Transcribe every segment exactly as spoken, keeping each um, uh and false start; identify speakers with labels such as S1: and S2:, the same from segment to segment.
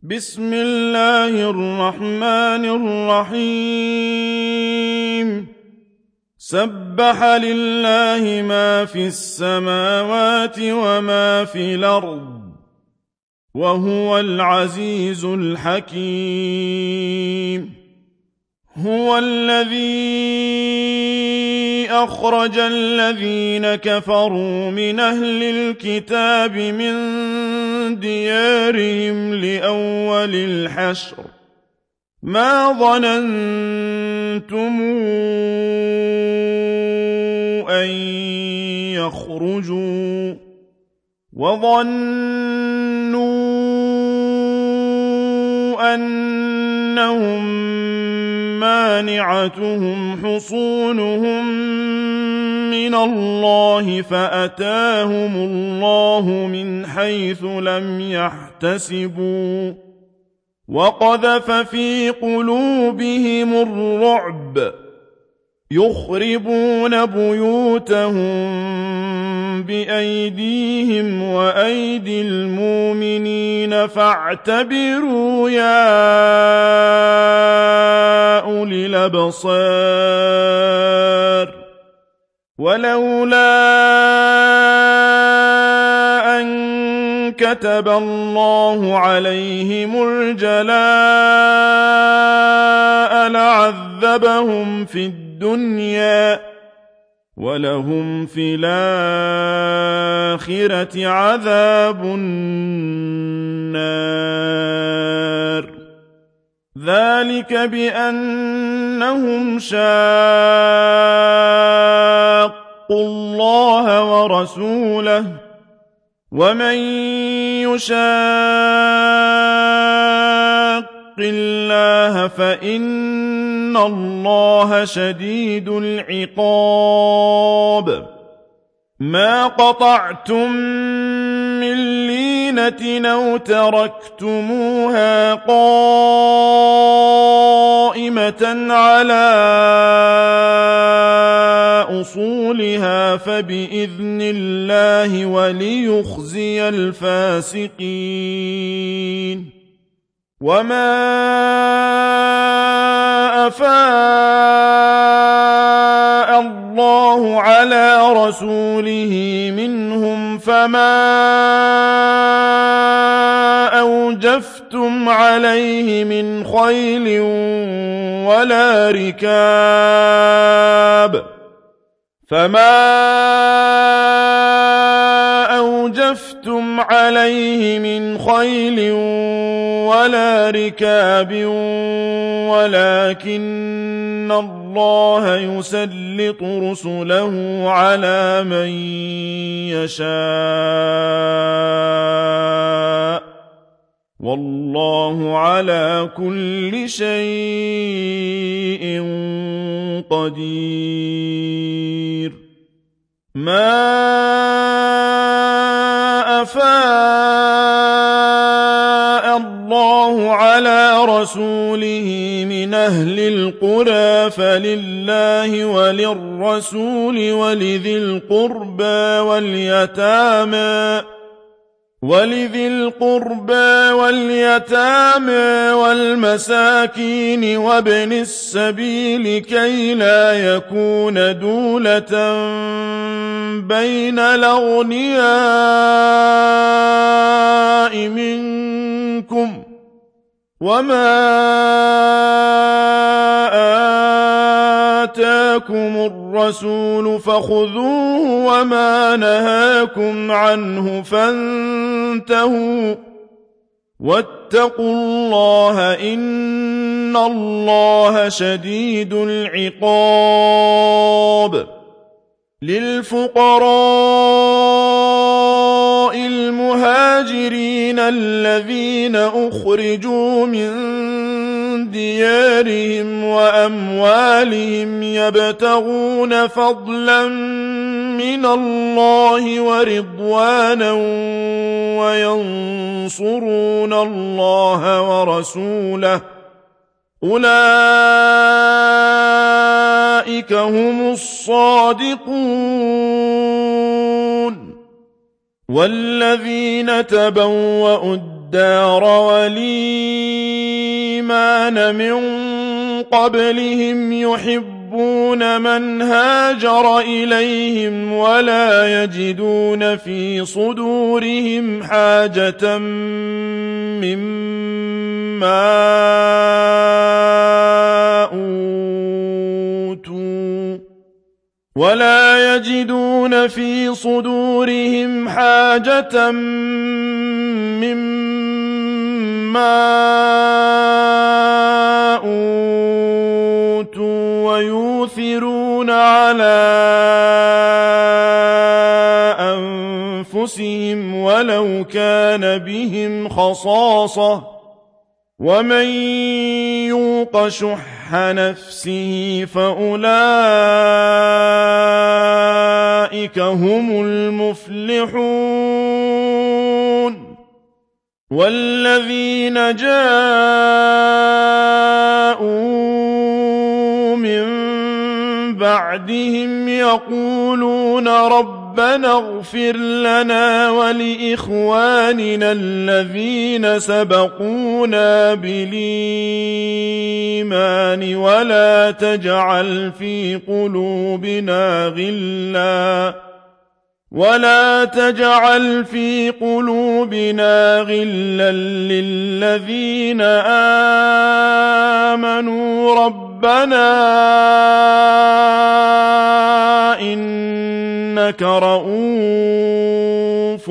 S1: بسم الله الرحمن الرحيم سبح لله ما في السماوات وما في الأرض وهو العزيز الحكيم هو الذي أخرج الذين كفروا من أهل الكتاب من ديارهم لأول الحشر ما ظننتم أن يخرجوا وظنوا أنهم مانعتهم حصونهم من الله فأتاهم الله من حيث لم يحتسبوا وقذف في قلوبهم الرعب يخربون بيوتهم بأيديهم وأيدي المؤمنين فاعتبروا يا أولي الأبصار ولولا أن كتب الله عليهم الجلاء لعذبهم في الدنيا ولهم في الآخرة عذاب النار ذلك بأنهم شاقوا الله ورسوله ومن يشاق الله فإن الله شديد العقاب ما قطعتم من لينة أو تركتموها قائمة على أصولها فبإذن الله وليخزي الفاسقين وما أفاء الله على رسوله منهم فما أوجفتم عليه من خيل ولا ركاب فما أوجفتم عليه من خيل ولا ركاب ولكن الله يسلط رسله على من يشاء والله على كل شيء قدير ما أفاء الله على رسوله من أهل القرى فلله وللرسول ولذي القربى واليتامى ولذي القربى واليتامى والمساكين وابن السبيل كي لا يكون دولة بين الأغنياء منكم وما آتاكم الرسول فخذوه وما نهاكم عنه فانتهوا واتقوا الله إن الله شديد العقاب للفقراء المهاجرين الذين أخرجوا من ديارهم وأموالهم يبتغون فضلا من الله ورضوانا وينصرون الله ورسوله أولئك هم الصادقون والذين تبوأوا الدار والإيمان من قبلهم يحبون من هاجر إليهم ولا يجدون في صدورهم حاجة مما أوتوا ولا يجدون في صدورهم حاجة مما أوتوا ويؤثرون على أنفسهم ولو كان بهم خصاصة ومن يوق شح نفسه فأولئك هم المفلحون والذين جاءوا من بعدهم يقولون ربنا اغفر لنا ولإخواننا الذين سبقونا بالإيمان ولا تجعل في قلوبنا غلا ولا تجعل في قلوبنا غلا للذين آمنوا ربنا إنك رؤوف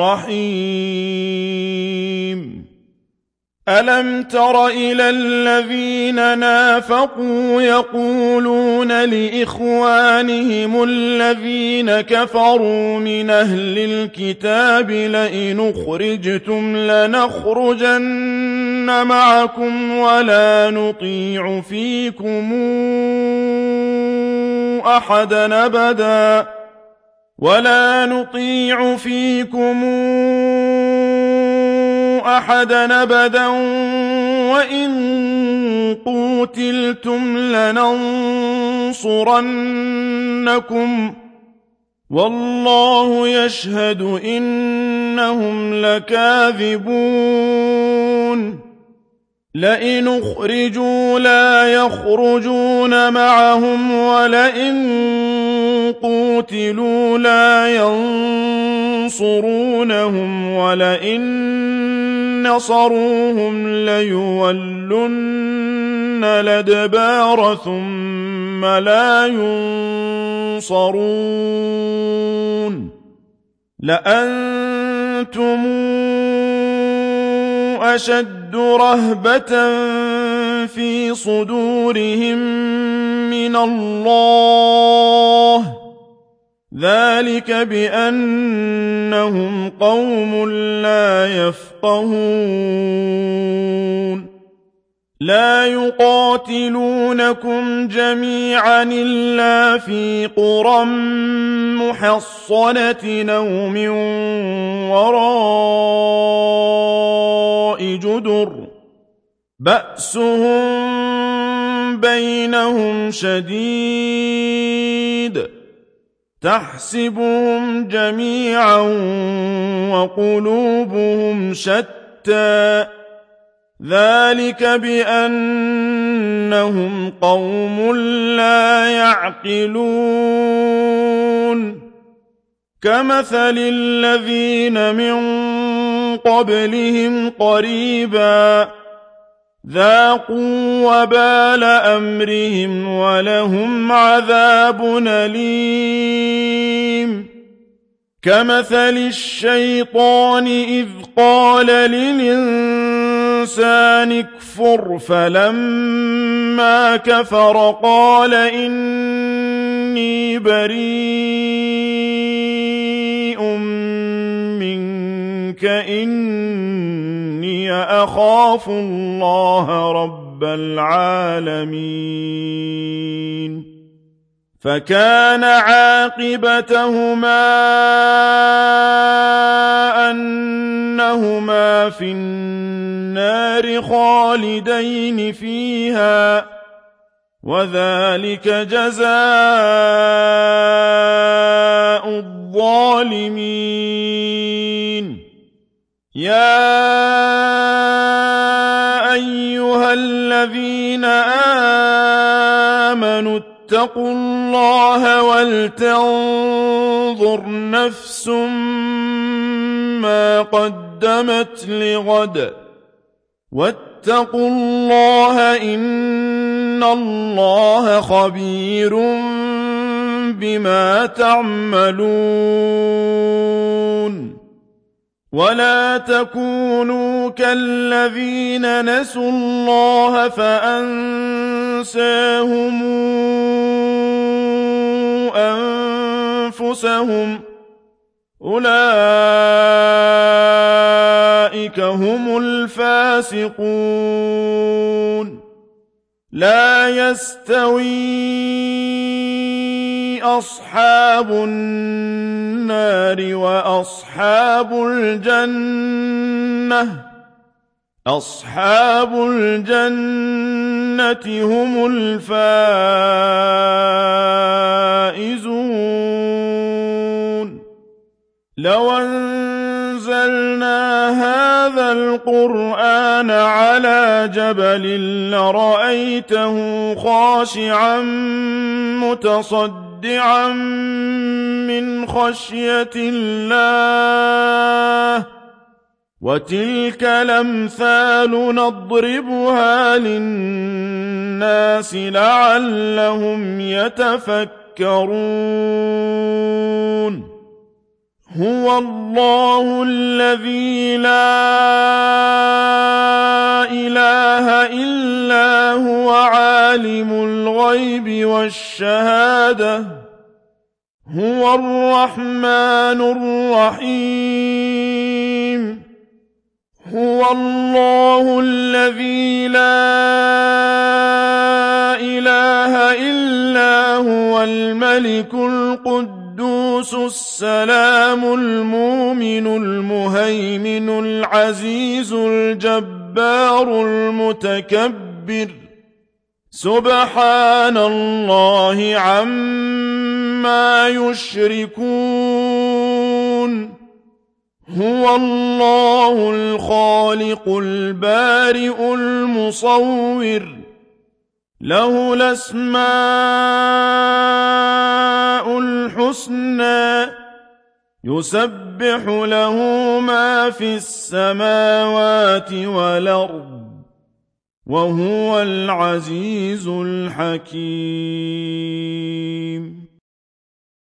S1: رحيم ألم تر إلى الذين نافقوا يقولون لإخوانهم الذين كفروا من أهل الكتاب لئن أخرجتم لنخرجن معكم ولا نطيع فيكم أحدا أبدا ولا نطيع فيكم أحدا أبدا وإن قوتلتم لننصرنكم والله يشهد إنهم لكاذبون لئن أخرجوا لا يخرجون معهم ولئن قوتلوا لا ينصرونهم ولئن نصروهم ليولن الأدبار ثم لا ينصرون لأنتم أشد رهبة في صدورهم من الله ذلك بأنهم قوم لا يفقهون لا يقاتلونكم جميعا إلا في قرى محصنة أو من وراء جدر بأسهم بينهم شديد تحسبهم جميعا وقلوبهم شتى ذلك بأنهم قوم لا يعقلون كمثل الذين من قبلهم قريبا ذاقوا وبال أمرهم ولهم عذاب أليم كمثل الشيطان إذ قال للإنسان اكفر فلما كفر قال إني بريء منك إني أخاف الله رب العالمين فكان عاقبتهما أنهما في النار خالدين فيها وذلك جزاء الظالمين يا أيها الذين آمنوا اتقوا الله ولتنظر نفس ما قدمت لغد واتقوا الله إن الله خبير بما تعملون ولا تكونوا كالذين نسوا الله فأنساهم أنفسهم أولئك هم الفاسقون لا يستوي أصحاب النار وأصحاب الجنة أصحاب الجنة هم الفائزون لو أنزلنا هذا القرآن على جبل لرأيته خاشعا متصدعا من خشية الله وتلك الأمثال نضربها للناس لعلهم يتفكرون هو الله الذي لا إله إلا هو عالم الغيب والشهادة هو الرحمن الرحيم هو الله الذي لا إله إلا هو الملك القدوس السلام المؤمن المهيمن العزيز الجبار المتكبر سبحان الله عما يشركون هو الله الخالق البارئ المصور له الأسماء الحسنى يسبح له ما في السماوات والأرض وهو العزيز الحكيم